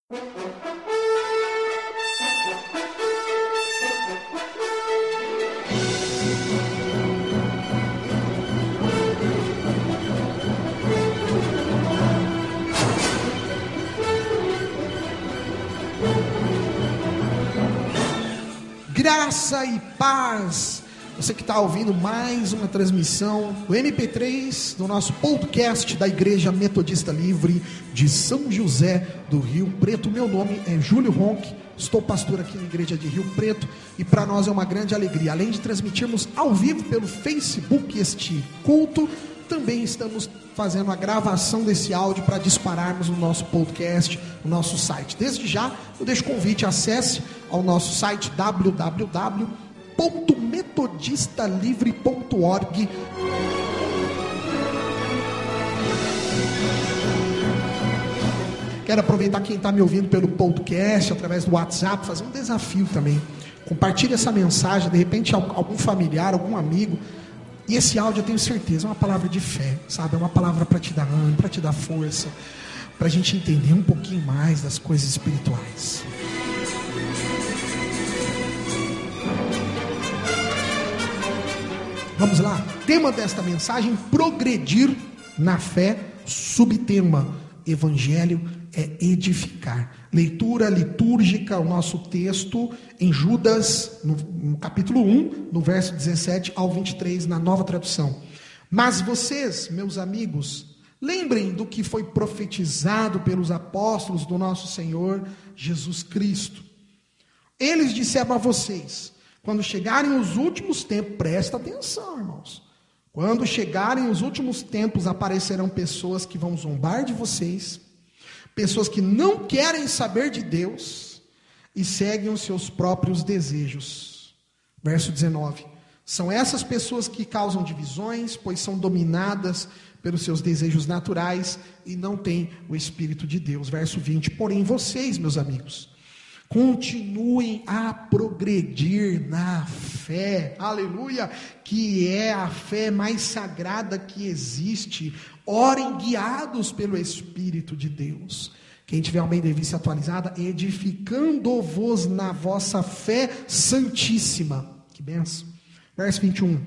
Graça e paz, você que está ouvindo mais uma transmissão do MP3 do nosso podcast da Igreja Metodista Livre de São José do Rio Preto. Meu nome é Júlio Ronque, estou pastor aqui na Igreja de Rio Preto e para nós é uma grande alegria, além de transmitirmos ao vivo pelo Facebook este culto, também estamos fazendo a gravação desse áudio para dispararmos no nosso podcast, no nosso site. Desde já, eu deixo o convite, acesse ao nosso site www.metodistalivre.org. Quero aproveitar quem está me ouvindo pelo podcast, através do WhatsApp, fazer um desafio também. Compartilhe essa mensagem, de repente algum familiar, algum amigo. E esse áudio eu tenho certeza, é uma palavra de fé, sabe? É uma palavra para te dar ânimo, para te dar força, para a gente entender um pouquinho mais das coisas espirituais. Vamos lá, tema desta mensagem, progredir na fé, subtema, evangelho é edificar. Leitura litúrgica, o nosso texto em Judas, no capítulo 1, no verso 17 ao 23, na Nova Tradução. Mas vocês, meus amigos, lembrem do que foi profetizado pelos apóstolos do nosso Senhor Jesus Cristo. Eles disseram a vocês: quando chegarem os últimos tempos, presta atenção, irmãos. Quando chegarem os últimos tempos, aparecerão pessoas que vão zombar de vocês, pessoas que não querem saber de Deus e seguem os seus próprios desejos. Verso 19. São essas pessoas que causam divisões, pois são dominadas pelos seus desejos naturais e não têm o Espírito de Deus. Verso 20. Porém, vocês, meus amigos, continuem a progredir na fé, aleluia, que é a fé mais sagrada que existe. Orem guiados pelo Espírito de Deus. Quem tiver uma Revista atualizada, edificando-vos na vossa fé santíssima. Que benção. Verso 21.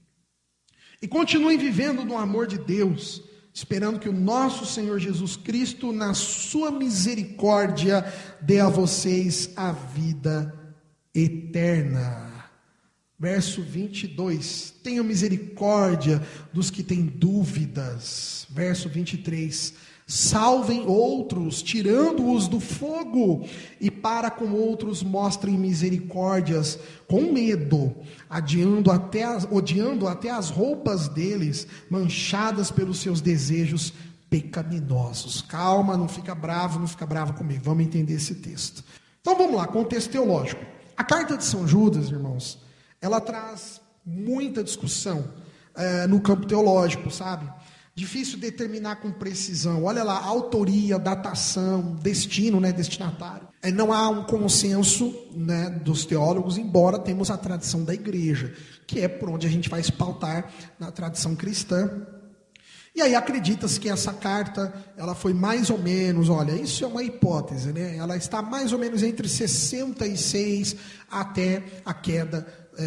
E continuem vivendo no amor de Deus, esperando que o nosso Senhor Jesus Cristo, na sua misericórdia, dê a vocês a vida eterna. Verso 22, tenham misericórdia dos que têm dúvidas. Verso 23, salvem outros, tirando-os do fogo, e para com outros mostrem misericórdias, com medo, odiando até as roupas deles, manchadas pelos seus desejos pecaminosos. Calma, não fica bravo comigo, vamos entender esse texto. Então vamos lá, contexto teológico. A carta de São Judas, irmãos, ela traz muita discussão no campo teológico, sabe? Difícil determinar com precisão. Olha lá, autoria, datação, destino, destinatário. Não há um consenso dos teólogos, embora temos a tradição da igreja, que é por onde a gente vai se pautar na tradição cristã. E aí acredita-se que essa carta, ela foi mais ou menos, olha, isso é uma hipótese, ela está mais ou menos entre 66 até a queda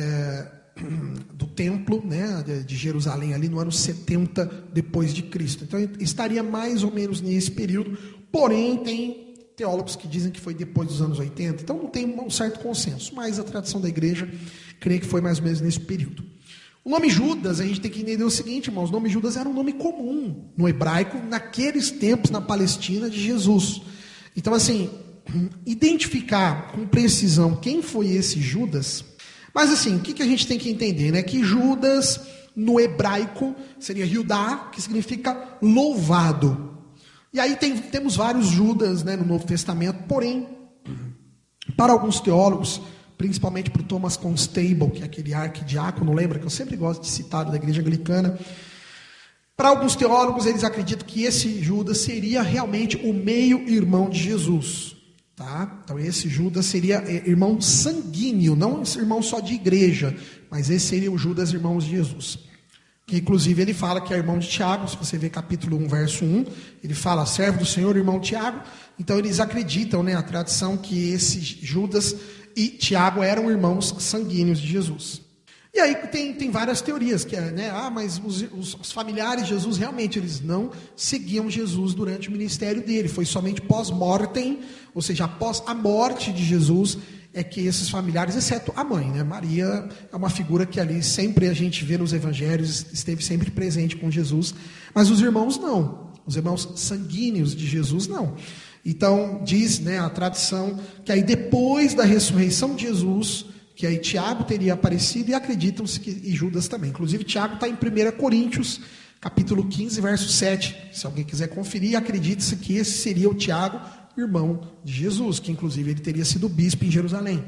do templo, de Jerusalém, ali no ano 70 depois de Cristo. Então estaria mais ou menos nesse período, porém tem teólogos que dizem que foi depois dos anos 80, então não tem um certo consenso, mas a tradição da igreja crê que foi mais ou menos nesse período. O nome Judas, a gente tem que entender o seguinte, irmãos, o nome Judas era um nome comum no hebraico, naqueles tempos na Palestina de Jesus. Então assim, identificar com precisão quem foi esse Judas. Mas assim, o que a gente tem que entender? Que Judas, no hebraico, seria Judá, que significa louvado. E aí temos vários Judas no Novo Testamento, porém, para alguns teólogos, principalmente para o Thomas Constable, que é aquele arquidiácono, lembra que eu sempre gosto de citar da igreja anglicana, para alguns teólogos, eles acreditam que esse Judas seria realmente o meio-irmão de Jesus. Tá? Então esse Judas seria irmão sanguíneo, não irmão só de igreja, mas esse seria o Judas, irmão de Jesus. que inclusive ele fala que é irmão de Tiago. Se você ver capítulo 1, verso 1, ele fala, servo do Senhor, irmão Tiago. Então eles acreditam, a tradição, que esse Judas e Tiago eram irmãos sanguíneos de Jesus. E aí tem várias teorias, que é, mas os familiares de Jesus, realmente, eles não seguiam Jesus durante o ministério dele. Foi somente pós-mortem, ou seja, após a morte de Jesus, é que esses familiares, exceto a mãe, Maria é uma figura que ali sempre a gente vê nos evangelhos, esteve sempre presente com Jesus, mas os irmãos não, os irmãos sanguíneos de Jesus não. Então diz, a tradição, que aí depois da ressurreição de Jesus, que aí Tiago teria aparecido, e acreditam-se que e Judas também. Inclusive Tiago está em 1 Coríntios, capítulo 15, verso 7, se alguém quiser conferir, acredita-se que esse seria o Tiago, irmão de Jesus, que inclusive ele teria sido bispo em Jerusalém.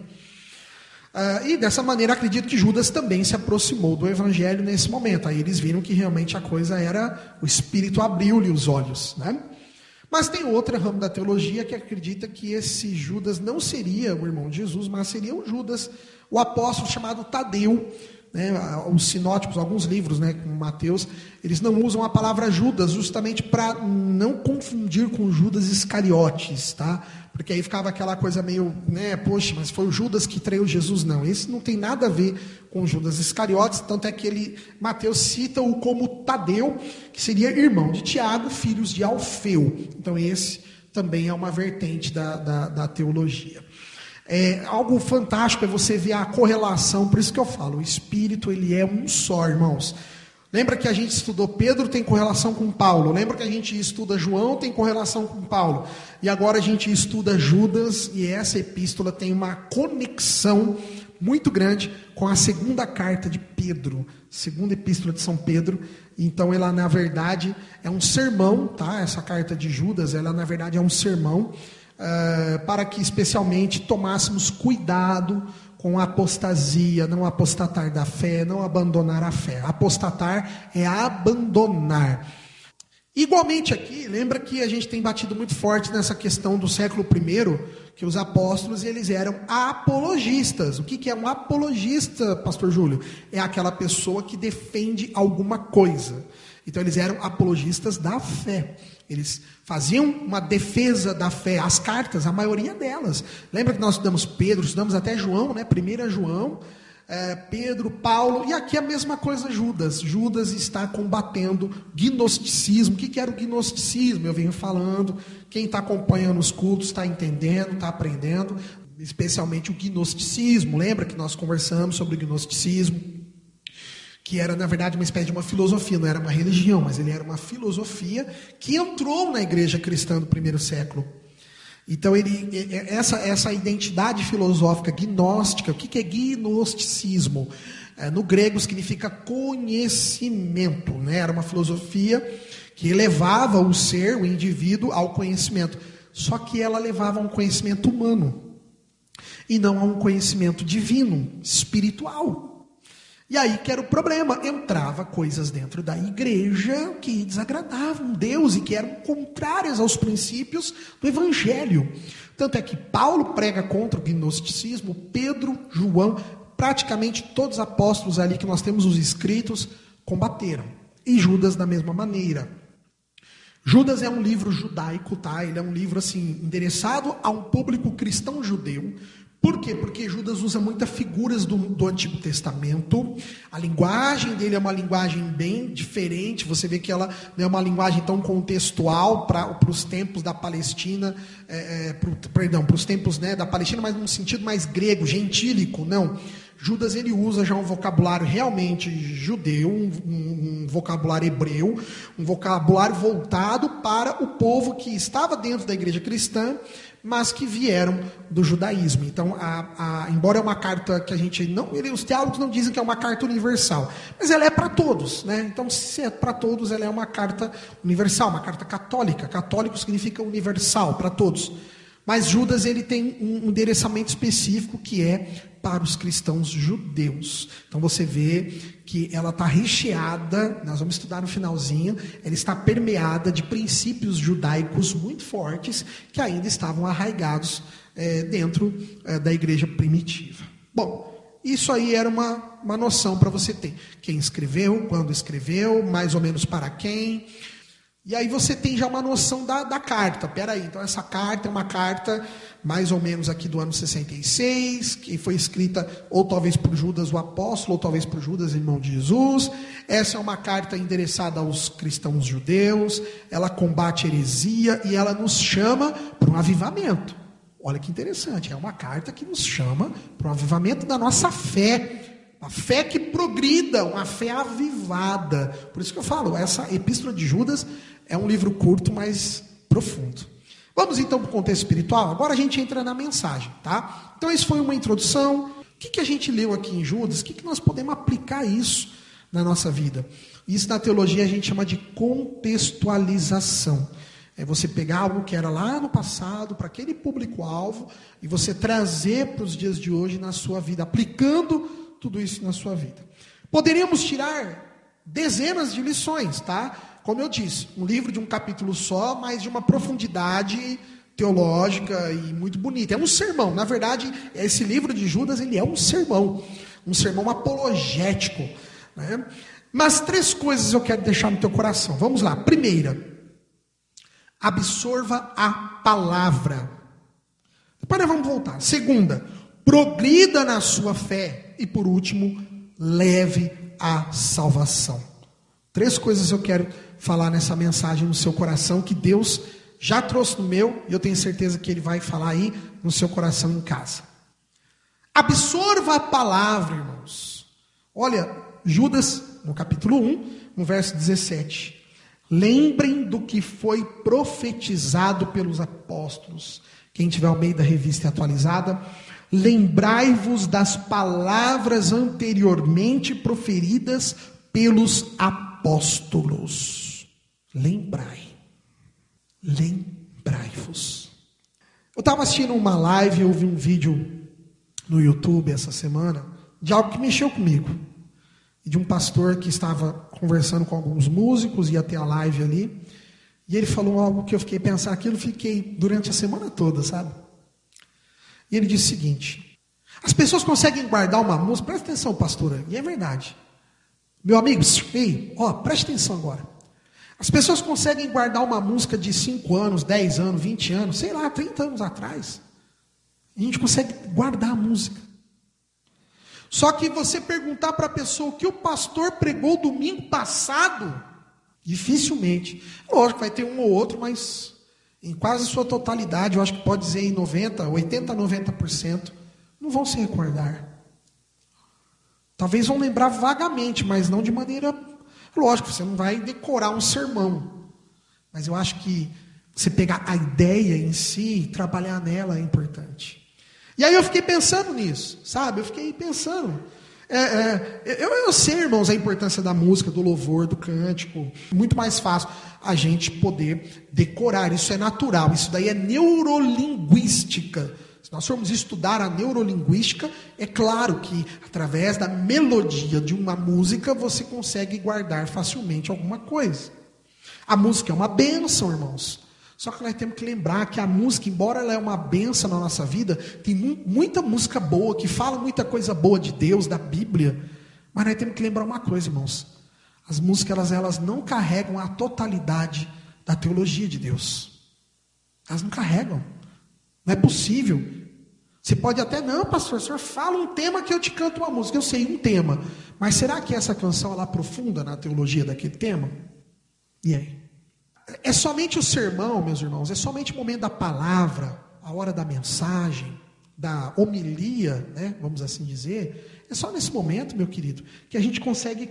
E dessa maneira acredito que Judas também se aproximou do evangelho nesse momento. Aí eles viram que realmente a coisa era, o Espírito abriu-lhe os olhos, Mas tem outra ramo da teologia que acredita que esse Judas não seria o irmão de Jesus, mas seria o Judas, o apóstolo chamado Tadeu. Os sinóticos, alguns livros, como Mateus, eles não usam a palavra Judas justamente para não confundir com Judas Iscariotes, tá? Porque aí ficava aquela coisa meio, poxa, mas foi o Judas que traiu Jesus. Não, esse não tem nada a ver com Judas Iscariotes, tanto é que Mateus cita-o como Tadeu, que seria irmão de Tiago, filhos de Alfeu. Então esse também é uma vertente da teologia. Algo fantástico é você ver a correlação, por isso que eu falo, o Espírito ele é um só, irmãos. Lembra que a gente estudou Pedro, tem correlação com Paulo. Lembra que a gente estuda João, tem correlação com Paulo. E agora a gente estuda Judas, e essa epístola tem uma conexão muito grande com a segunda carta de Pedro, segunda epístola de São Pedro. Então ela na verdade é um sermão, tá? Essa carta de Judas, ela na verdade é um sermão, para que especialmente tomássemos cuidado com a apostasia, não apostatar da fé, não abandonar a fé. Apostatar é abandonar. Igualmente aqui, lembra que a gente tem batido muito forte nessa questão do século I, que os apóstolos eles eram apologistas. O que é um apologista, pastor Júlio? É aquela pessoa que defende alguma coisa. Então eles eram apologistas da fé. Eles faziam uma defesa da fé. As cartas, a maioria delas. Lembra que nós estudamos Pedro, estudamos até João, 1 João, Pedro, Paulo, e aqui a mesma coisa Judas. Judas está combatendo gnosticismo. O que era o gnosticismo? Eu venho falando, quem está acompanhando os cultos está entendendo, está aprendendo, especialmente o gnosticismo. Lembra que nós conversamos sobre o gnosticismo? Que era, na verdade, uma espécie de uma filosofia, não era uma religião, mas ele era uma filosofia que entrou na igreja cristã do primeiro século. Então, essa identidade filosófica gnóstica, o que é gnosticismo? No grego significa conhecimento, Era uma filosofia que elevava o ser, o indivíduo, ao conhecimento. Só que ela levava a um conhecimento humano, e não a um conhecimento divino, espiritual. E aí que era o problema, entrava coisas dentro da igreja que desagradavam Deus e que eram contrárias aos princípios do evangelho. Tanto é que Paulo prega contra o gnosticismo, Pedro, João, praticamente todos os apóstolos ali que nós temos os escritos, combateram. E Judas da mesma maneira. Judas é um livro judaico, tá? Ele é um livro assim, endereçado a um público cristão judeu. Por quê? Porque Judas usa muitas figuras do Antigo Testamento. A linguagem dele é uma linguagem bem diferente. Você vê que ela não é uma linguagem tão contextual para os tempos da Palestina, para os tempos da Palestina, mas num sentido mais grego, gentílico, não. Judas ele usa já um vocabulário realmente judeu, um vocabulário hebreu, um vocabulário voltado para o povo que estava dentro da igreja cristã, mas que vieram do judaísmo. Então, embora é uma carta que a gente não... os teólogos não dizem que é uma carta universal, mas ela é para todos, Então, se é para todos, ela é uma carta universal, uma carta católica. Católico significa universal, para todos. Mas Judas ele tem um endereçamento específico que é para os cristãos judeus. Então você vê que ela está recheada, nós vamos estudar no finalzinho, ela está permeada de princípios judaicos muito fortes que ainda estavam arraigados dentro da igreja primitiva. Bom, isso aí era uma noção para você ter. Quem escreveu, quando escreveu, mais ou menos para quem. E aí você tem já uma noção da carta. Peraí, então essa carta é uma carta mais ou menos aqui do ano 66, que foi escrita ou talvez por Judas o apóstolo, ou talvez por Judas, irmão de Jesus. Essa é uma carta endereçada aos cristãos judeus, ela combate heresia e ela nos chama para um avivamento. Olha que interessante, é uma carta que nos chama para um avivamento da nossa fé. Uma fé que progrida, uma fé avivada. Por isso que eu falo, essa Epístola de Judas é um livro curto, mas profundo. Vamos então para o contexto espiritual? Agora a gente entra na mensagem, tá? Então isso foi uma introdução. O que a gente leu aqui em Judas? O que nós podemos aplicar isso na nossa vida? Isso na teologia a gente chama de contextualização. É você pegar algo que era lá no passado, para aquele público-alvo, e você trazer para os dias de hoje na sua vida, aplicando tudo isso na sua vida. Poderíamos tirar dezenas de lições, tá? Como eu disse, um livro de um capítulo só, mas de uma profundidade teológica e muito bonita. É um sermão, na verdade, esse livro de Judas, ele é um sermão apologético, né? Mas 3 coisas eu quero deixar no teu coração. Vamos lá. Primeira, absorva a palavra. Depois nós vamos voltar. Segunda, progrida na sua fé. E por último, leve a salvação. 3 coisas eu quero falar nessa mensagem no seu coração, que Deus já trouxe no meu, e eu tenho certeza que Ele vai falar aí no seu coração em casa. Absorva a palavra, irmãos. Olha, Judas, no capítulo 1, no verso 17. Lembrem do que foi profetizado pelos apóstolos. Quem tiver ao meio da revista atualizada, lembrai-vos das palavras anteriormente proferidas pelos apóstolos. Lembrai-vos. Eu estava assistindo uma live, eu vi um vídeo no YouTube essa semana, de algo que mexeu comigo. De um pastor que estava conversando com alguns músicos, ia ter a live ali, e ele falou algo que eu fiquei pensando, aquilo fiquei durante a semana toda, sabe? E ele disse o seguinte: as pessoas conseguem guardar uma música, presta atenção, pastora, e é verdade. Meu amigo, ei, preste atenção agora. As pessoas conseguem guardar uma música de 5 anos, 10 anos, 20 anos, sei lá, 30 anos atrás. A gente consegue guardar a música. Só que você perguntar para a pessoa o que o pastor pregou domingo passado, dificilmente. Lógico, vai ter um ou outro, mas em quase sua totalidade, eu acho que pode dizer em 80, 90%, não vão se recordar. Talvez vão lembrar vagamente, mas não de maneira... Lógico, você não vai decorar um sermão. Mas eu acho que você pegar a ideia em si e trabalhar nela é importante. E aí eu fiquei pensando nisso, sabe? Eu fiquei pensando. Eu sei, irmãos, a importância da música, do louvor, do cântico. Muito mais fácil a gente poder decorar. Isso é natural. Isso daí é neurolinguística. Se nós formos estudar a neurolinguística, é claro que através da melodia de uma música você consegue guardar facilmente alguma coisa. A música é uma bênção, irmãos. Só que nós temos que lembrar que a música, embora ela é uma bênção na nossa vida, tem muita música boa, que fala muita coisa boa de Deus, da Bíblia. Mas nós temos que lembrar uma coisa, irmãos. As músicas, elas não carregam a totalidade da teologia de Deus. Elas não carregam. Não é possível. Você pode até, não, pastor, o senhor fala um tema que eu te canto uma música. Eu sei, um tema. Mas será que essa canção, ela aprofunda na teologia daquele tema? E aí? É somente o sermão, meus irmãos, é somente o momento da palavra, a hora da mensagem, da homilia, né, vamos assim dizer. É só nesse momento, meu querido, que a gente consegue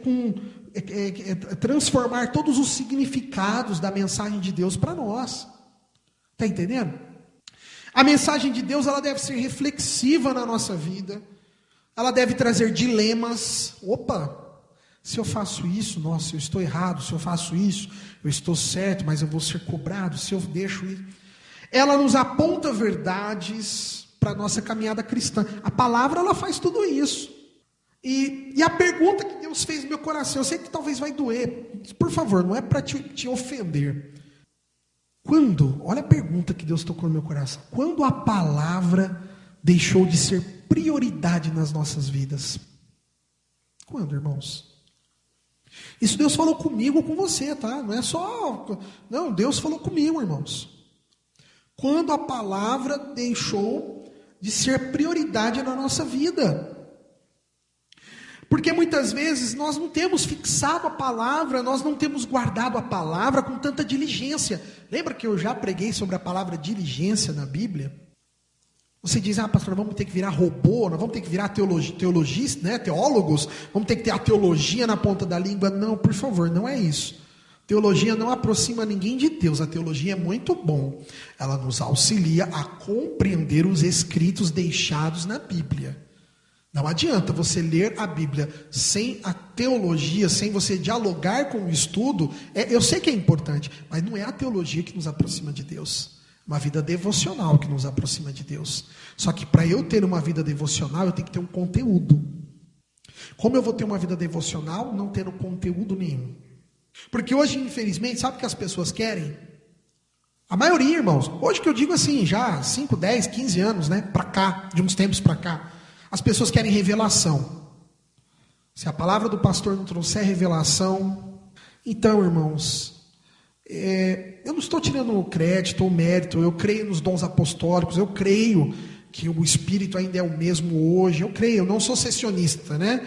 transformar todos os significados da mensagem de Deus para nós. Está entendendo? A mensagem de Deus, ela deve ser reflexiva na nossa vida. Ela deve trazer dilemas. Opa! Se eu faço isso, nossa, eu estou errado. Se eu faço isso, eu estou certo, mas eu vou ser cobrado. Se eu deixo isso. Ela nos aponta verdades para a nossa caminhada cristã. A palavra, ela faz tudo isso. E a pergunta que Deus fez no meu coração, eu sei que talvez vai doer. Por favor, não é para te ofender. Olha a pergunta que Deus tocou no meu coração. Quando a palavra deixou de ser prioridade nas nossas vidas? Quando, irmãos? Isso Deus falou comigo ou com você, tá? Não é só... Não, Deus falou comigo, irmãos. Quando a palavra deixou de ser prioridade na nossa vida. Porque muitas vezes nós não temos fixado a palavra, nós não temos guardado a palavra com tanta diligência. Lembra que eu já preguei sobre a palavra diligência na Bíblia? Você diz, pastor, vamos ter que virar robô, nós vamos ter que virar teologistas, né, teólogos, vamos ter que ter a teologia na ponta da língua. Não, por favor, não é isso. Teologia não aproxima ninguém de Deus, a teologia é muito bom. Ela nos auxilia a compreender os escritos deixados na Bíblia. Não adianta você ler a Bíblia sem a teologia, sem você dialogar com o estudo. Eu sei que é importante, mas não é a teologia que nos aproxima de Deus. Uma vida devocional que nos aproxima de Deus. Só que para eu ter uma vida devocional, eu tenho que ter um conteúdo. Como eu vou ter uma vida devocional não tendo conteúdo nenhum? Porque hoje, infelizmente, sabe o que as pessoas querem? A maioria, irmãos, hoje que eu digo assim, já 5, 10, 15 anos, né, para cá, de uns tempos para cá, as pessoas querem revelação. Se a palavra do pastor não trouxer revelação, então, irmãos, eu não estou tirando o crédito ou o mérito, eu creio nos dons apostólicos, eu creio que o Espírito ainda é o mesmo hoje, eu não sou cessionista, né?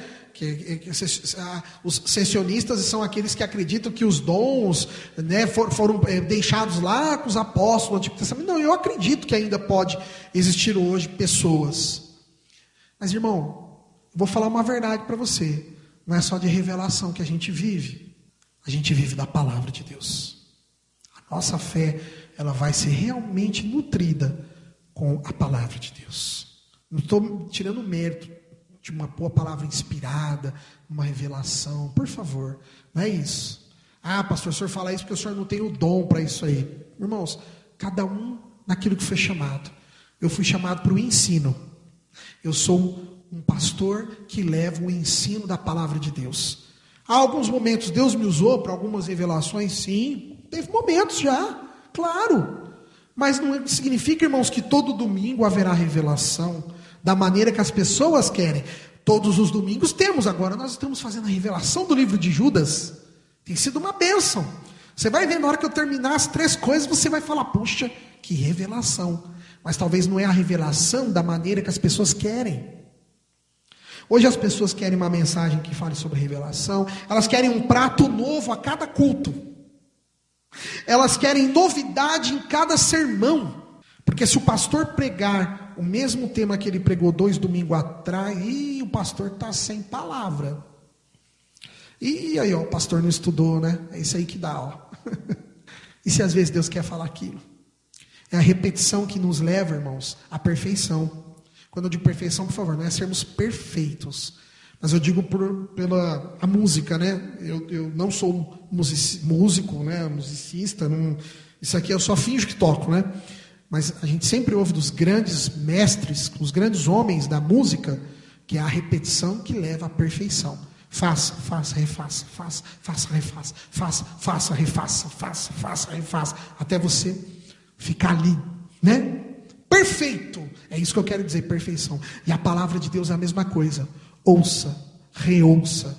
Os cessionistas são aqueles que acreditam que os dons, né, foram deixados lá com os apóstolos do Antigo Testamento. Não, eu acredito que ainda pode existir hoje pessoas. Mas, irmão, vou falar uma verdade para você, não é só de revelação que a gente vive da palavra de Deus. Nossa fé, ela vai ser realmente nutrida com a palavra de Deus. Não estou tirando mérito de uma boa palavra inspirada, uma revelação, por favor, não é isso. Pastor, o senhor fala isso porque o senhor não tem o dom para isso aí. Irmãos, cada um naquilo que foi chamado. Eu fui chamado para o ensino. Eu sou um pastor que leva o ensino da palavra de Deus. Há alguns momentos Deus me usou para algumas revelações, sim. Teve momentos já, claro. Mas não significa, irmãos, que todo domingo haverá revelação da maneira que as pessoas querem. Todos os domingos temos. Agora nós estamos fazendo a revelação do livro de Judas. Tem sido uma bênção. Você vai ver, na hora que eu terminar as 3 coisas, você vai falar, puxa, que revelação. Mas talvez não é a revelação da maneira que as pessoas querem. Hoje as pessoas querem uma mensagem que fale sobre revelação. Elas querem um prato novo a cada culto. Elas querem novidade em cada sermão. Porque se o pastor pregar o mesmo tema que ele pregou 2 domingos atrás, o pastor está sem palavra. E aí, o pastor não estudou, né? É isso aí que dá, E se às vezes Deus quer falar aquilo? É a repetição que nos leva, irmãos, à perfeição. Quando eu digo perfeição, por favor, não é sermos perfeitos. Mas eu digo pela a música, né? Eu não sou músico, né? Musicista. Isso aqui eu só finjo que toco, né? Mas a gente sempre ouve dos grandes mestres, os grandes homens da música, que é a repetição que leva à perfeição. Faça, refaça, refaça, até você ficar ali, né? Perfeito! É isso que eu quero dizer, perfeição. E a palavra de Deus é a mesma coisa. Ouça, reouça,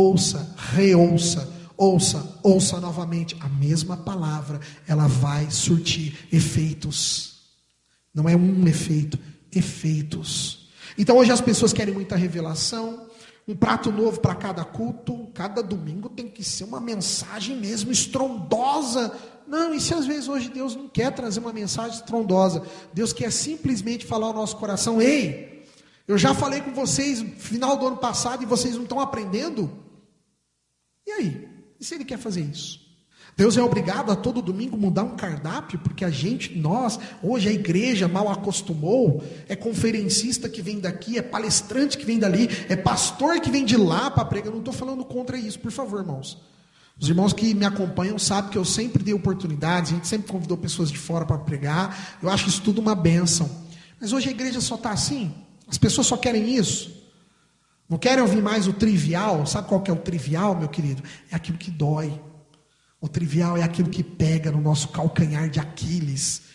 ouça novamente. A mesma palavra, ela vai surtir efeitos. Não é um efeito, efeitos. Então hoje as pessoas querem muita revelação, um prato novo para cada culto, cada domingo tem que ser uma mensagem mesmo estrondosa. Não, e se às vezes hoje Deus não quer trazer uma mensagem estrondosa, Deus quer simplesmente falar ao nosso coração, ei, eu já falei com vocês no final do ano passado e vocês não estão aprendendo? E aí? E se Ele quer fazer isso? Deus é obrigado a todo domingo mudar um cardápio, porque hoje a igreja mal acostumou, é conferencista que vem daqui, é palestrante que vem dali, é pastor que vem de lá para pregar. Eu não estou falando contra isso, por favor, irmãos. Os irmãos que me acompanham sabem que eu sempre dei oportunidades, a gente sempre convidou pessoas de fora para pregar, eu acho isso tudo uma bênção. Mas hoje a igreja só está assim, as pessoas só querem isso. Não querem ouvir mais o trivial. Sabe qual que é o trivial, meu querido? É aquilo que dói. O trivial é aquilo que pega no nosso calcanhar de Aquiles,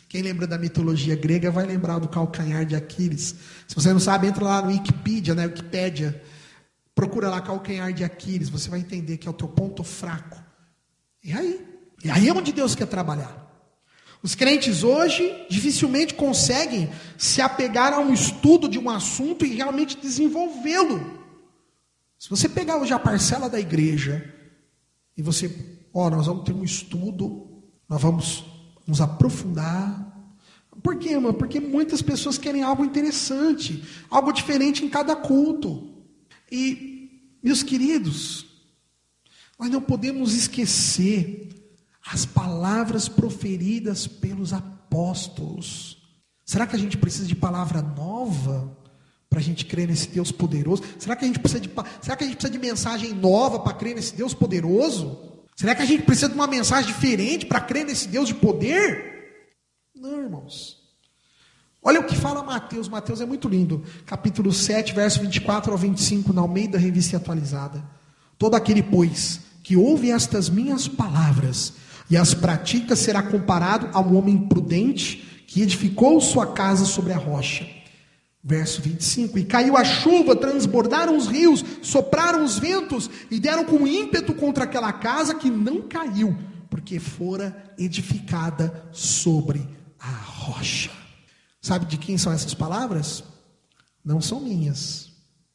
Quem lembra da mitologia grega vai lembrar do calcanhar de Aquiles. Se você não sabe, entra lá no Wikipedia, né? Wikipédia. Procura lá calcanhar de Aquiles. Você vai entender que é o teu ponto fraco. E aí é onde Deus quer trabalhar. Os crentes hoje dificilmente conseguem se apegar a um estudo de um assunto e realmente desenvolvê-lo. Se você pegar hoje a parcela da igreja e você, nós vamos ter um estudo, nós vamos nos aprofundar. Por quê, irmão? Porque muitas pessoas querem algo interessante, algo diferente em cada culto. E, meus queridos, nós não podemos esquecer as palavras proferidas pelos apóstolos. Será que a gente precisa de palavra nova para a gente crer nesse Deus poderoso? Será que a gente precisa de mensagem nova para crer nesse Deus poderoso? Será que a gente precisa de uma mensagem diferente para crer nesse Deus de poder? Não, irmãos. Olha o que fala Mateus. Mateus é muito lindo. Capítulo 7, verso 24 ao 25, na Almeida Revista Atualizada. Todo aquele, pois, que ouve estas minhas palavras e as pratica será comparado a um homem prudente que edificou sua casa sobre a rocha. Verso 25, e caiu a chuva, transbordaram os rios, sopraram os ventos e deram com ímpeto contra aquela casa que não caiu, porque fora edificada sobre a rocha. Sabe de quem são essas palavras? Não são minhas.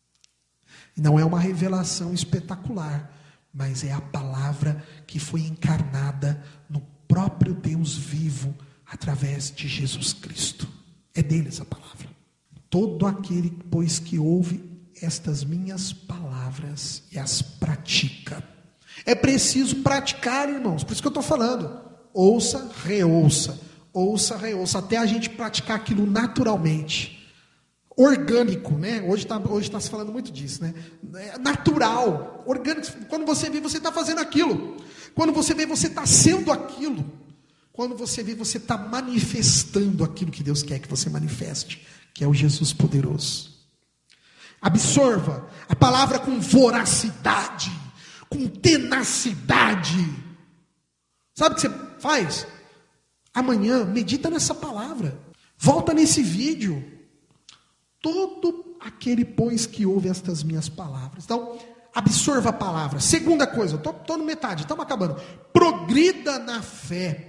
E não é uma revelação espetacular, mas é a palavra que foi encarnada no próprio Deus vivo, através de Jesus Cristo. É dele essa palavra. Todo aquele, pois, que ouve estas minhas palavras e as pratica. É preciso praticar, irmãos. Por isso que eu estou falando. Ouça, reouça. Ouça, reouça. Até a gente praticar aquilo naturalmente. Orgânico, né? Hoje está se falando muito disso, né? Natural, orgânico. Quando você vê, você está fazendo aquilo. Quando você vê, você está sendo aquilo. Quando você vê, você está manifestando aquilo que Deus quer que você manifeste, que é o Jesus poderoso. Absorva a palavra com voracidade, com tenacidade. Sabe o que você faz? Amanhã, medita nessa palavra. Volta nesse vídeo. Todo aquele, pois, que ouve estas minhas palavras. Então, absorva a palavra. Segunda coisa, estou no metade, estamos acabando. Progrida na fé.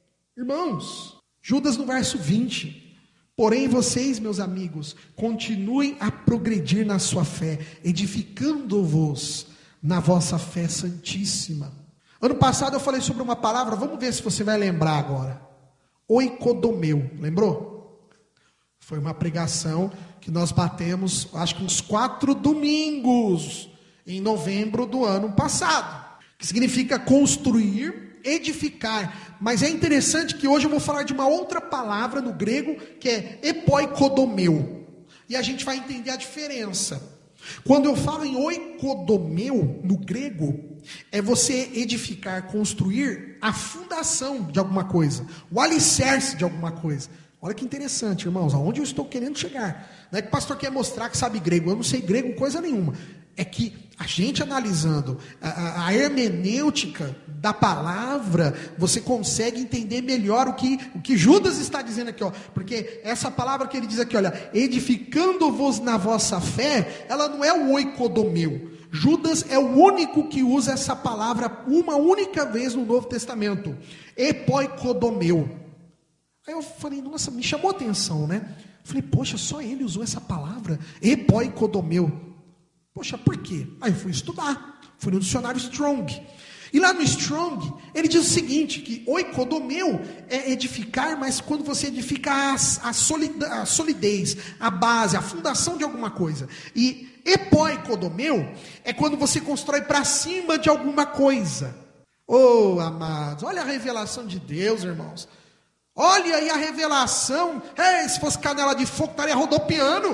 Irmãos, Judas no verso 20. Porém, vocês, meus amigos, continuem a progredir na sua fé, edificando-vos na vossa fé santíssima. Ano passado eu falei sobre uma palavra, vamos ver se você vai lembrar agora. Oikodomeu, lembrou? Foi uma pregação que nós batemos, acho que uns 4 domingos, em novembro do ano passado. Que significa construir, edificar. Mas é interessante que hoje eu vou falar de uma outra palavra no grego, que é epoikodomeu. E a gente vai entender a diferença. Quando eu falo em oikodomeu, no grego, é você edificar, construir a fundação de alguma coisa, o alicerce de alguma coisa. Olha que interessante, irmãos, aonde eu estou querendo chegar. Não é que o pastor quer mostrar que sabe grego, eu não sei grego coisa nenhuma. É que a gente analisando a hermenêutica da palavra, você consegue entender melhor o que Judas está dizendo aqui, ó. Porque essa palavra que ele diz aqui, olha, edificando-vos na vossa fé, ela não é o oikodomeu. Judas é o único que usa essa palavra uma única vez no Novo Testamento. Epoikodomeu. Aí eu falei, nossa, me chamou a atenção, né? Falei, poxa, só ele usou essa palavra, epoikodomeu. Poxa, por quê? Aí eu fui estudar, fui no dicionário Strong. E lá no Strong, ele diz o seguinte, que oikodomeu é edificar, mas quando você edifica a solidez, a base, a fundação de alguma coisa. E epoikodomeu é quando você constrói para cima de alguma coisa. Oh, amados, olha a revelação de Deus, irmãos. Olha aí a revelação. Ei, se fosse canela de fogo, estaria rodopiando.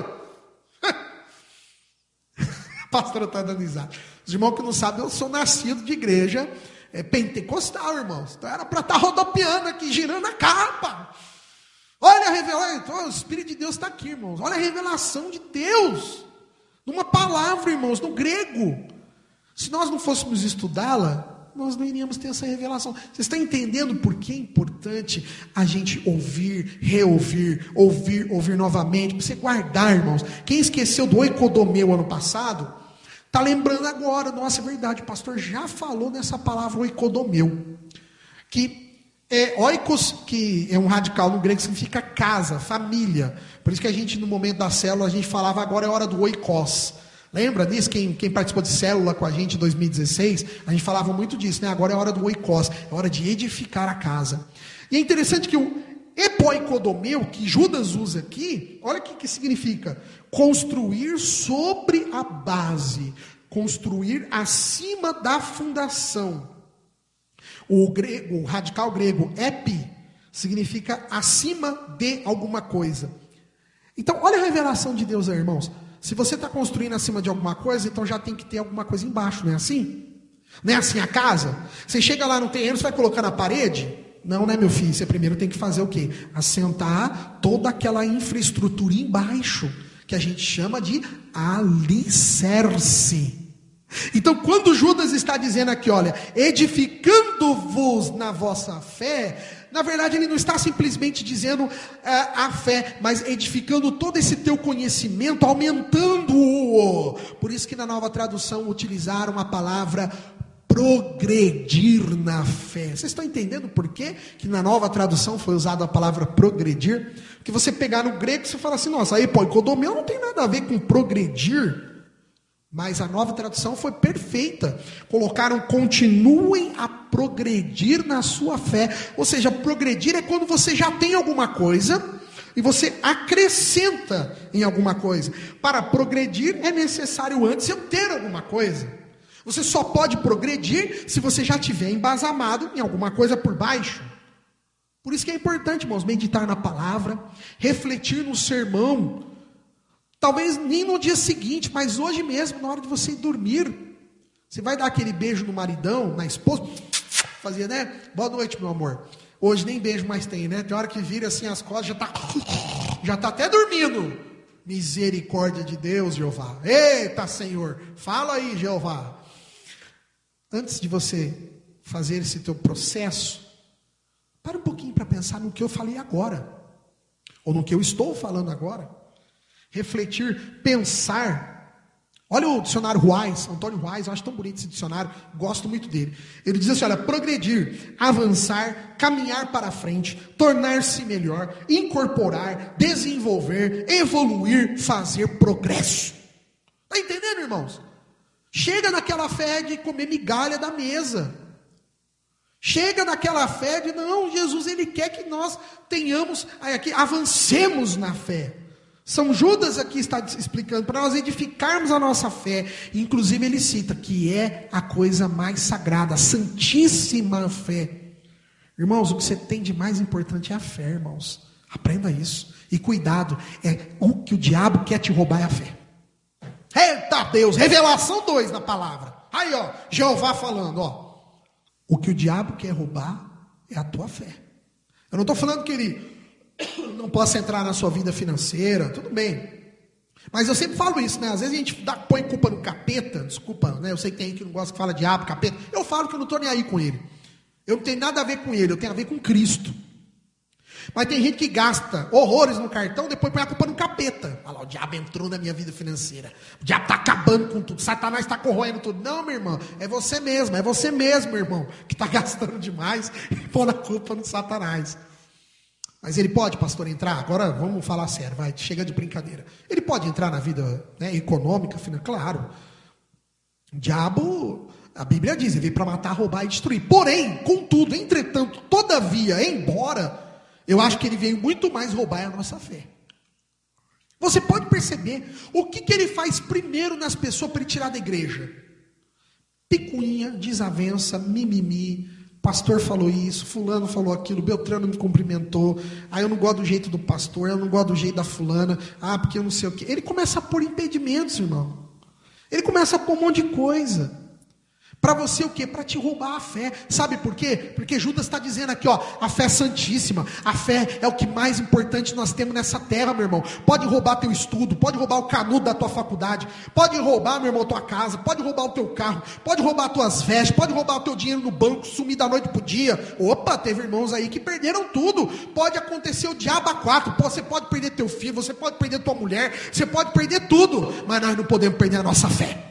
A pastora está dando risada. Os irmãos que não sabem, eu sou nascido de igreja pentecostal, irmãos. Então era para estar rodopiando aqui, girando a capa. Olha a revelação. O Espírito de Deus está aqui, irmãos. Olha a revelação de Deus. Numa palavra, irmãos, no grego. Se nós não fôssemos estudá-la, nós não iríamos ter essa revelação. Vocês estão entendendo por que é importante a gente ouvir, reouvir, ouvir novamente, para você guardar, irmãos. Quem esqueceu do oikodomeu ano passado, está lembrando agora. Nossa, é verdade, o pastor já falou nessa palavra oikodomeu, que oikos, que é um radical no grego, significa casa, família. Por isso que a gente, no momento da célula, a gente falava agora é hora do oikos. Lembra disso? Quem participou de célula com a gente em 2016, a gente falava muito disso, né? Agora é hora do oikos, é hora de edificar a casa. E é interessante que o epoikodomeu, que Judas usa aqui, olha o que significa: construir sobre a base, construir acima da fundação. O radical grego epi significa acima de alguma coisa. Então, olha a revelação de Deus aí, irmãos. Se você está construindo acima de alguma coisa, então já tem que ter alguma coisa embaixo, não é assim? Não é assim a casa? Você chega lá no terreno, você vai colocar na parede? Não, né, meu filho? Você primeiro tem que fazer o quê? Assentar toda aquela infraestrutura embaixo, que a gente chama de alicerce. Então, quando Judas está dizendo aqui, olha, edificando-vos na vossa fé, na verdade ele não está simplesmente dizendo a fé, mas edificando todo esse teu conhecimento, aumentando-o. Por isso que na Nova Tradução utilizaram a palavra progredir na fé. Vocês estão entendendo por quê que na Nova Tradução foi usada a palavra progredir? Porque você pegar no grego, você fala assim, nossa, aí oikodomeu não tem nada a ver com progredir. Mas a Nova Tradução foi perfeita. Colocaram, continuem a progredir na sua fé. Ou seja, progredir é quando você já tem alguma coisa e você acrescenta em alguma coisa. Para progredir é necessário antes eu ter alguma coisa. Você só pode progredir se você já tiver embasamado em alguma coisa por baixo. Por isso que é importante, irmãos, meditar na palavra, refletir no sermão. Talvez nem no dia seguinte, mas hoje mesmo, na hora de você ir dormir, você vai dar aquele beijo no maridão, na esposa, fazia, né? Boa noite, meu amor. Hoje nem beijo mais tem, né? Tem hora que vira assim as costas, já tá até dormindo. Misericórdia de Deus, Jeová. Eita, Senhor, fala aí, Jeová. Antes de você fazer esse teu processo, para um pouquinho para pensar no que eu falei agora, ou no que eu estou falando agora. Refletir, pensar. Olha o dicionário Ruais, Antônio Ruais, eu acho tão bonito esse dicionário, gosto muito dele. Ele diz assim, olha, progredir, avançar, caminhar para frente, tornar-se melhor, incorporar, desenvolver, evoluir, fazer progresso. Está entendendo, irmãos? Chega naquela fé de comer migalha da mesa. Chega naquela fé de, não, Jesus, Ele quer que nós tenhamos, aqui, avancemos na fé. São Judas aqui está explicando para nós edificarmos a nossa fé. Inclusive ele cita que é a coisa mais sagrada, a santíssima fé. Irmãos, o que você tem de mais importante é a fé, irmãos. Aprenda isso. E cuidado, o que o diabo quer te roubar é a fé. Eita Deus, revelação 2 na palavra. Aí ó, Jeová falando, ó. O que o diabo quer roubar é a tua fé. Eu não estou falando que ele não possa entrar na sua vida financeira, tudo bem. Mas eu sempre falo isso, né? Às vezes a gente põe culpa no capeta, desculpa, né? Eu sei que tem gente que não gosta que fala diabo, capeta. Eu falo que eu não estou nem aí com ele. Eu não tenho nada a ver com ele, eu tenho a ver com Cristo. Mas tem gente que gasta horrores no cartão, depois põe a culpa no capeta. Fala, o diabo entrou na minha vida financeira. O diabo está acabando com tudo. Satanás está corroendo tudo. Não, meu irmão, é você mesmo, irmão, que está gastando demais e pondo a culpa no Satanás. Mas ele pode, pastor, entrar? Agora vamos falar sério, vai, chega de brincadeira. Ele pode entrar na vida, né, econômica, financeira? Claro. O diabo, a Bíblia diz, ele veio para matar, roubar e destruir. Porém, contudo, entretanto, todavia, embora, eu acho que ele veio muito mais roubar a nossa fé. Você pode perceber o que ele faz primeiro nas pessoas para ele tirar da igreja. Picuinha, desavença, mimimi. Pastor falou isso, fulano falou aquilo, Beltrano me cumprimentou, aí eu não gosto do jeito do pastor, eu não gosto do jeito da fulana, porque eu não sei o quê. Ele começa a pôr impedimentos, irmão. Ele começa a pôr um monte de coisa. Para você o quê? Para te roubar a fé. Sabe por quê? Porque Judas está dizendo aqui, ó, a fé é santíssima. A fé é o que mais importante nós temos nessa terra, meu irmão. Pode roubar teu estudo, pode roubar o canudo da tua faculdade, pode roubar, meu irmão, tua casa, pode roubar o teu carro, pode roubar tuas vestes, pode roubar o teu dinheiro no banco, sumir da noite pro dia. Opa, teve irmãos aí que perderam tudo. Pode acontecer o diabo a quatro. Você pode perder teu filho, você pode perder tua mulher, você pode perder tudo, mas nós não podemos perder a nossa fé.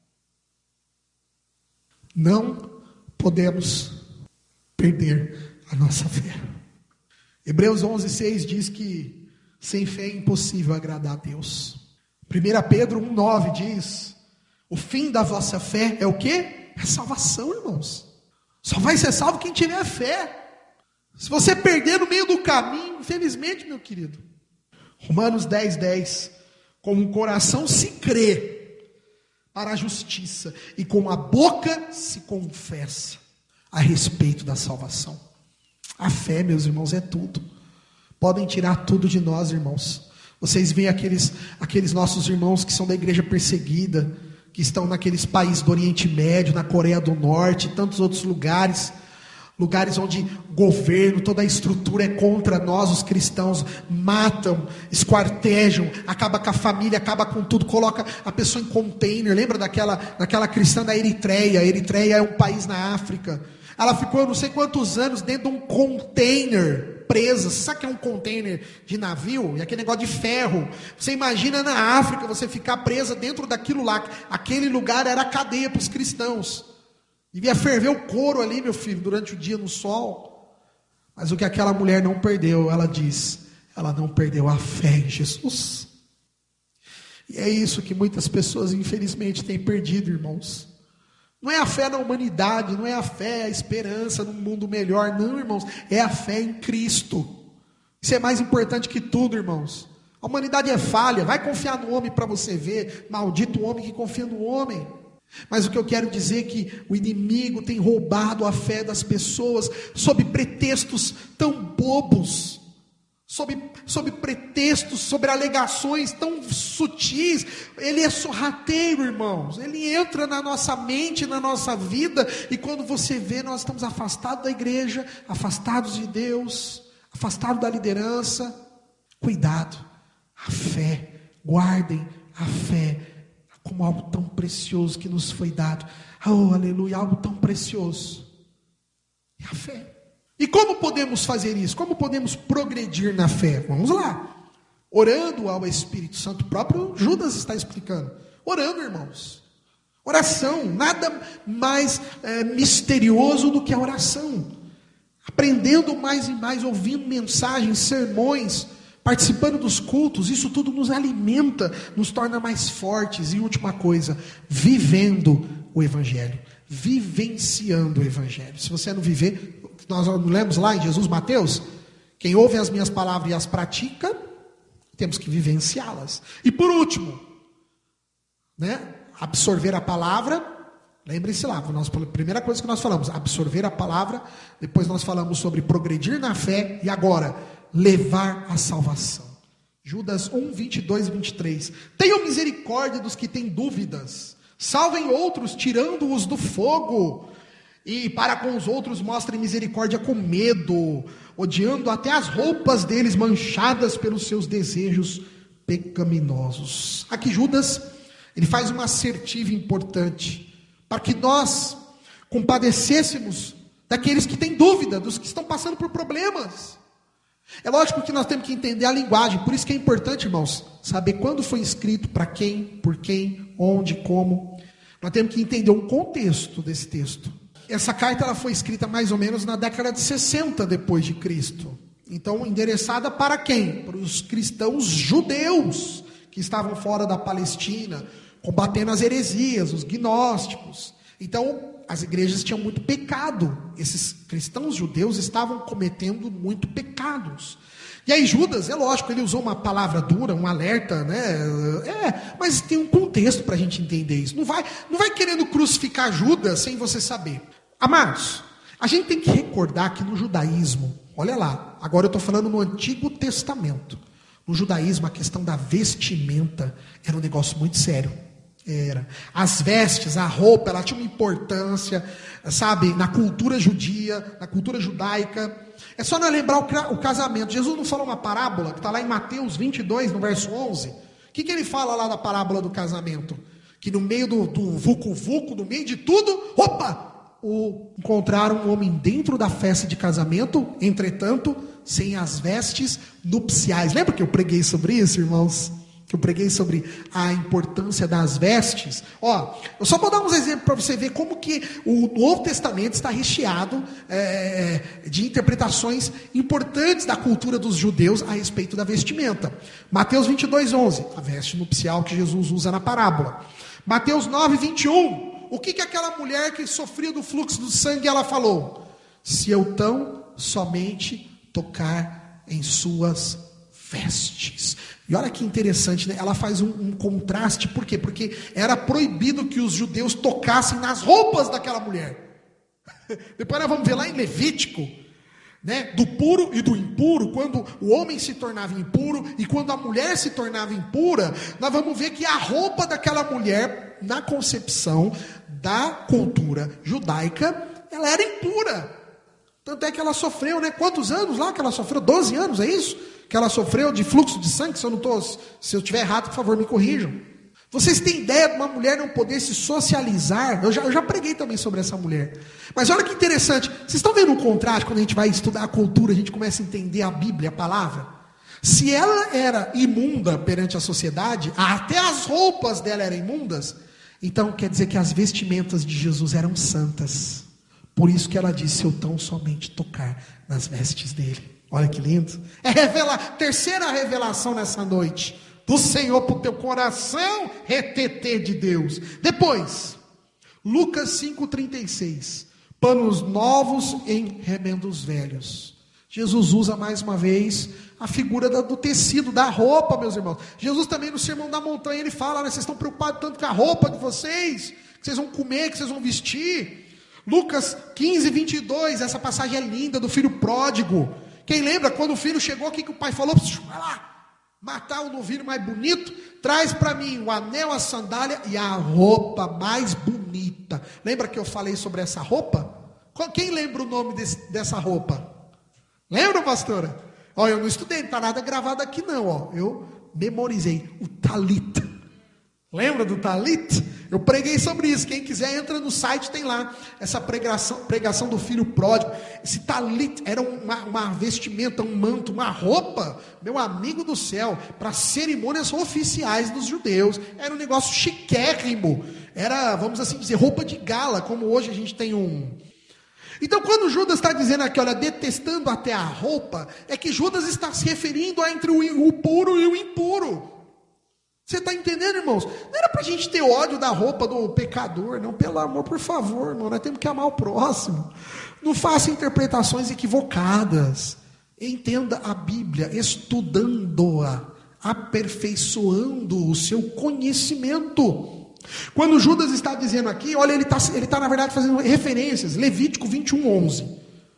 Não podemos perder a nossa fé. Hebreus 11:6 diz que sem fé é impossível agradar a Deus. 1 Pedro 1:9 diz: o fim da vossa fé é o quê? É salvação, irmãos. Só vai ser salvo quem tiver fé. Se você perder no meio do caminho, infelizmente, meu querido. Romanos 10:10, com o coração se crê para a justiça, e com a boca se confessa a respeito da salvação. A fé, meus irmãos, é tudo. Podem tirar tudo de nós, irmãos. Vocês veem aqueles nossos irmãos que são da igreja perseguida, que estão naqueles países do Oriente Médio, na Coreia do Norte, e tantos outros lugares onde o governo, toda a estrutura é contra nós, os cristãos, matam, esquartejam, acaba com a família, acaba com tudo, coloca a pessoa em container. Lembra daquela cristã da Eritreia? A Eritreia é um país na África. Ela ficou eu não sei quantos anos dentro de um container, presa. Você sabe o que é um container de navio? É aquele negócio de ferro. Você imagina na África você ficar presa dentro daquilo lá. Aquele lugar era a cadeia para os cristãos. Devia ferver o couro ali, meu filho, durante o dia no sol. Mas o que aquela mulher não perdeu, ela diz, ela não perdeu a fé em Jesus. E é isso que muitas pessoas, infelizmente, têm perdido, irmãos. Não é a fé na humanidade, não é a fé, a esperança num mundo melhor, não, irmãos. É a fé em Cristo. Isso é mais importante que tudo, irmãos. A humanidade é falha, vai confiar no homem para você ver. Maldito o homem que confia no homem. Mas o que eu quero dizer é que o inimigo tem roubado a fé das pessoas sob pretextos tão bobos, sob pretextos, sobre alegações tão sutis. Ele é sorrateiro, irmãos. Ele entra na nossa mente, na nossa vida, e quando você vê, nós estamos afastados da igreja, afastados de Deus, afastados da liderança. Cuidado, a fé, guardem a fé como algo tão precioso que nos foi dado. Oh, aleluia, algo tão precioso. É a fé. E como podemos fazer isso? Como podemos progredir na fé? Vamos lá. Orando ao Espírito Santo. O próprio Judas está explicando. Orando, irmãos. Oração. Nada mais misterioso do que a oração. Aprendendo mais e mais, ouvindo mensagens, sermões, participando dos cultos, isso tudo nos alimenta, nos torna mais fortes. E última coisa, vivendo o Evangelho, vivenciando o Evangelho. Se você não viver, nós lemos lá em Jesus, Mateus, quem ouve as minhas palavras e as pratica, temos que vivenciá-las. E por último, absorver a palavra. Lembre-se lá, a primeira coisa que nós falamos, absorver a palavra. Depois nós falamos sobre progredir na fé. E agora, levar a salvação. Judas 1, 22 e 23. Tenham misericórdia dos que têm dúvidas. Salvem outros, tirando-os do fogo. E para com os outros mostrem misericórdia com medo, odiando até as roupas deles manchadas pelos seus desejos pecaminosos. Aqui Judas, ele faz uma assertiva importante, para que nós compadecêssemos daqueles que têm dúvida, dos que estão passando por problemas. É lógico que nós temos que entender a linguagem, por isso que é importante, irmãos, saber quando foi escrito, para quem, por quem, onde, como. Nós temos que entender o contexto desse texto. Essa carta ela foi escrita mais ou menos na década de 60 depois de Cristo. Então, endereçada para quem? Para os cristãos judeus que estavam fora da Palestina, combatendo as heresias, os gnósticos. Então, as igrejas tinham muito pecado. Esses cristãos judeus estavam cometendo muito pecados. E aí Judas, é lógico, ele usou uma palavra dura, um alerta, mas tem um contexto para a gente entender isso. Não vai querendo crucificar Judas sem você saber. Amados, a gente tem que recordar que no judaísmo, olha lá, agora eu estou falando no Antigo Testamento. No judaísmo, a questão da vestimenta era um negócio muito sério. Era. As vestes, a roupa, ela tinha uma importância, sabe, na cultura judia, na cultura judaica. É só nós lembrar o casamento. Jesus não falou uma parábola, que está lá em Mateus 22, no verso 11. O que ele fala lá da parábola do casamento? Que no meio do vucu-vucu, no meio de tudo, encontraram um homem dentro da festa de casamento, entretanto, sem as vestes nupciais. Lembra que eu preguei sobre isso, irmãos? Que eu preguei sobre a importância das vestes. Eu só vou dar uns exemplos para você ver como que o Novo Testamento está recheado de interpretações importantes da cultura dos judeus a respeito da vestimenta. Mateus 22, 11, a veste nupcial que Jesus usa na parábola. Mateus 9, 21, o que aquela mulher que sofria do fluxo do sangue, ela falou? Se eu tão somente tocar em suas vestes. E olha que interessante, né? Ela faz um contraste, por quê? Porque era proibido que os judeus tocassem nas roupas daquela mulher. Depois nós vamos ver lá em Levítico, né? Do puro e do impuro, quando o homem se tornava impuro e quando a mulher se tornava impura, nós vamos ver que a roupa daquela mulher, na concepção da cultura judaica, ela era impura. Tanto é que ela sofreu, né? Quantos anos lá que ela sofreu? 12 anos, é isso? Que ela sofreu de fluxo de sangue. Se eu estiver errado, por favor, me corrijam. Vocês têm ideia de uma mulher não poder se socializar? Eu já preguei também sobre essa mulher. Mas olha que interessante. Vocês estão vendo um contraste quando a gente vai estudar a cultura, a gente começa a entender a Bíblia, a palavra? Se ela era imunda perante a sociedade, até as roupas dela eram imundas, então quer dizer que as vestimentas de Jesus eram santas. Por isso que ela disse, eu tão somente tocar nas vestes dele. Olha que lindo. Terceira revelação nessa noite. Do Senhor para o teu coração, retetê de Deus. Depois, Lucas 5,36. Panos novos em remendos velhos. Jesus usa mais uma vez a figura do tecido, da roupa, meus irmãos. Jesus também no Sermão da Montanha, ele fala, né, vocês estão preocupados tanto com a roupa de vocês, que vocês vão comer, que vocês vão vestir. Lucas 15, 22, essa passagem é linda, do filho pródigo. Quem lembra, quando o filho chegou, o que o pai falou? Vai lá, matar o novilho mais bonito, traz para mim o anel, a sandália e a roupa mais bonita. Lembra que eu falei sobre essa roupa? Quem lembra o nome dessa roupa? Lembra, pastora? Eu não estudei, não está nada gravado aqui não, eu memorizei, o talit. Lembra do talit? Eu preguei sobre isso. Quem quiser entra no site, tem lá essa pregação do filho pródigo. Esse talit era uma vestimenta, um manto, uma roupa, meu amigo do céu, para cerimônias oficiais dos judeus. Era um negócio chiquérrimo. Era, vamos assim dizer, roupa de gala, como hoje a gente tem um. Então, quando Judas está dizendo aqui, olha, detestando até a roupa, é que Judas está se referindo entre o puro e o impuro. Você está entendendo, irmãos? Não era para a gente ter ódio da roupa do pecador, não, pelo amor, por favor, irmão, nós temos que amar o próximo. Não faça interpretações equivocadas. Entenda a Bíblia, estudando-a, aperfeiçoando o seu conhecimento. Quando Judas está dizendo aqui, olha, ele está na verdade fazendo referências, Levítico 21:11,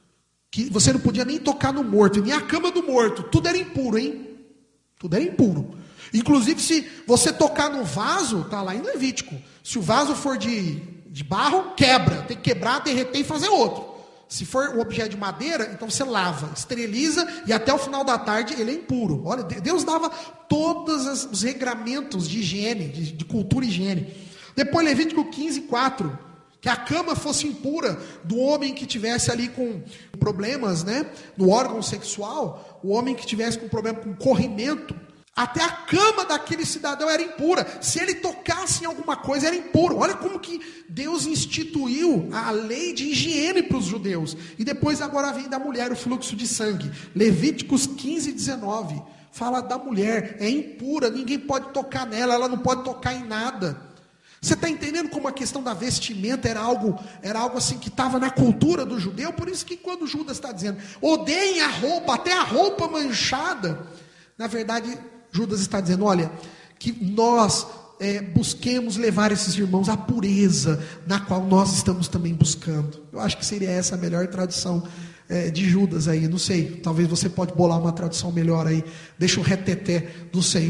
que você não podia nem tocar no morto, nem a cama do morto, tudo era impuro, hein? Tudo era impuro. Inclusive, se você tocar no vaso, está lá em Levítico, se o vaso for de barro, quebra, tem que quebrar, derreter e fazer outro. Se for um objeto de madeira, então você lava, esteriliza e até o final da tarde ele é impuro. Olha, Deus dava todos os regramentos de higiene, de cultura e higiene. Depois Levítico 15:4, que a cama fosse impura do homem que tivesse ali com problemas, né, no órgão sexual, o homem que tivesse com problema com corrimento. Até a cama daquele cidadão era impura. Se ele tocasse em alguma coisa, era impuro. Olha como que Deus instituiu a lei de higiene para os judeus. E depois agora vem da mulher o fluxo de sangue. Levíticos 15:19. Fala da mulher, é impura, ninguém pode tocar nela, ela não pode tocar em nada. Você está entendendo como a questão da vestimenta era algo assim que estava na cultura do judeu? Por isso que quando Judas está dizendo, odeiem a roupa, até a roupa manchada, na verdade Judas está dizendo, olha, que nós busquemos levar esses irmãos à pureza, na qual nós estamos também buscando. Eu acho que seria essa a melhor tradução de Judas aí, não sei, talvez você pode bolar uma tradução melhor aí, deixa o reteté do Senhor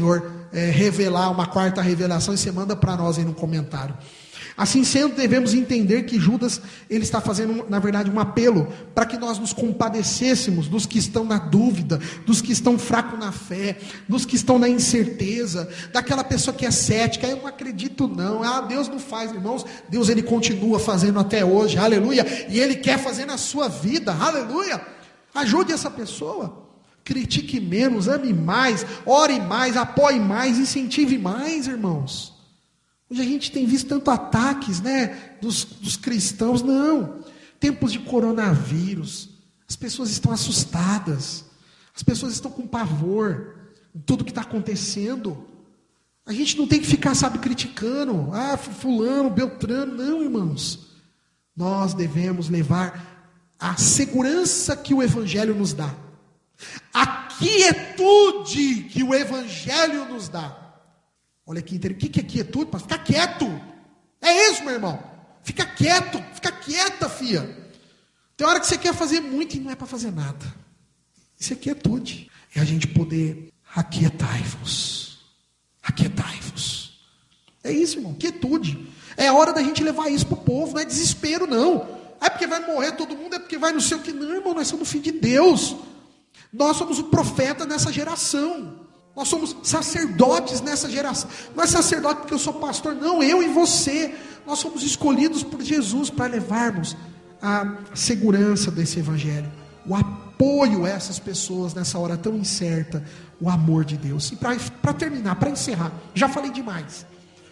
revelar uma quarta revelação e você manda para nós aí no comentário. Assim sendo, devemos entender que Judas, ele está fazendo, na verdade, um apelo para que nós nos compadecêssemos dos que estão na dúvida, dos que estão fracos na fé, dos que estão na incerteza, daquela pessoa que é cética, eu não acredito não, Deus não faz, irmãos, Deus ele continua fazendo até hoje, aleluia, e ele quer fazer na sua vida, aleluia. Ajude essa pessoa, critique menos, ame mais, ore mais, apoie mais, incentive mais, irmãos. Hoje a gente tem visto tanto ataques, dos cristãos. Não, tempos de coronavírus, as pessoas estão assustadas, as pessoas estão com pavor de tudo que está acontecendo. A gente não tem que ficar, criticando, fulano, beltrano, não, irmãos. Nós devemos levar a segurança que o Evangelho nos dá, a quietude que o Evangelho nos dá. Olha aqui, o que é quietude? Para ficar quieto. É isso, meu irmão. Fica quieto, fica quieta, filha. Tem hora que você quer fazer muito e não é para fazer nada. Isso é quietude. É a gente poder aquietai-vos. Aquietai-vos. É isso, irmão, quietude. É a hora da gente levar isso para o povo, não é desespero, não. É porque vai morrer todo mundo, é porque vai não sei o que. Não, irmão, nós somos filhos de Deus. Nós somos o profeta nessa geração. Nós somos sacerdotes nessa geração. Não é sacerdote porque eu sou pastor, não, eu e você. Nós somos escolhidos por Jesus para levarmos a segurança desse Evangelho, o apoio a essas pessoas nessa hora tão incerta, o amor de Deus. E para terminar, para encerrar, já falei demais.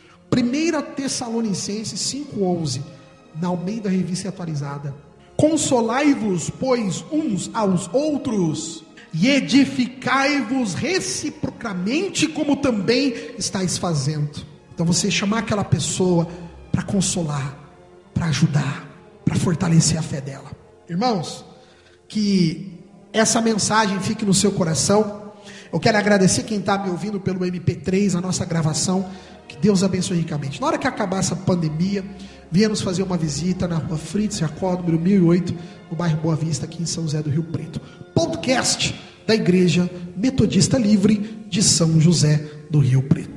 1 Tessalonicenses 5,11, na Almeida Revista Atualizada. Consolai-vos, pois, uns aos outros, e edificai-vos reciprocamente, como também estáis fazendo. Então você chamar aquela pessoa para consolar, para ajudar, para fortalecer a fé dela. Irmãos, que essa mensagem fique no seu coração. Eu quero agradecer quem está me ouvindo pelo MP3, a nossa gravação. Que Deus abençoe ricamente. Na hora que acabar essa pandemia, venha nos fazer uma visita na rua Fritz Jacó, número 1008, no bairro Boa Vista, aqui em São José do Rio Preto. Podcast da Igreja Metodista Livre de São José do Rio Preto.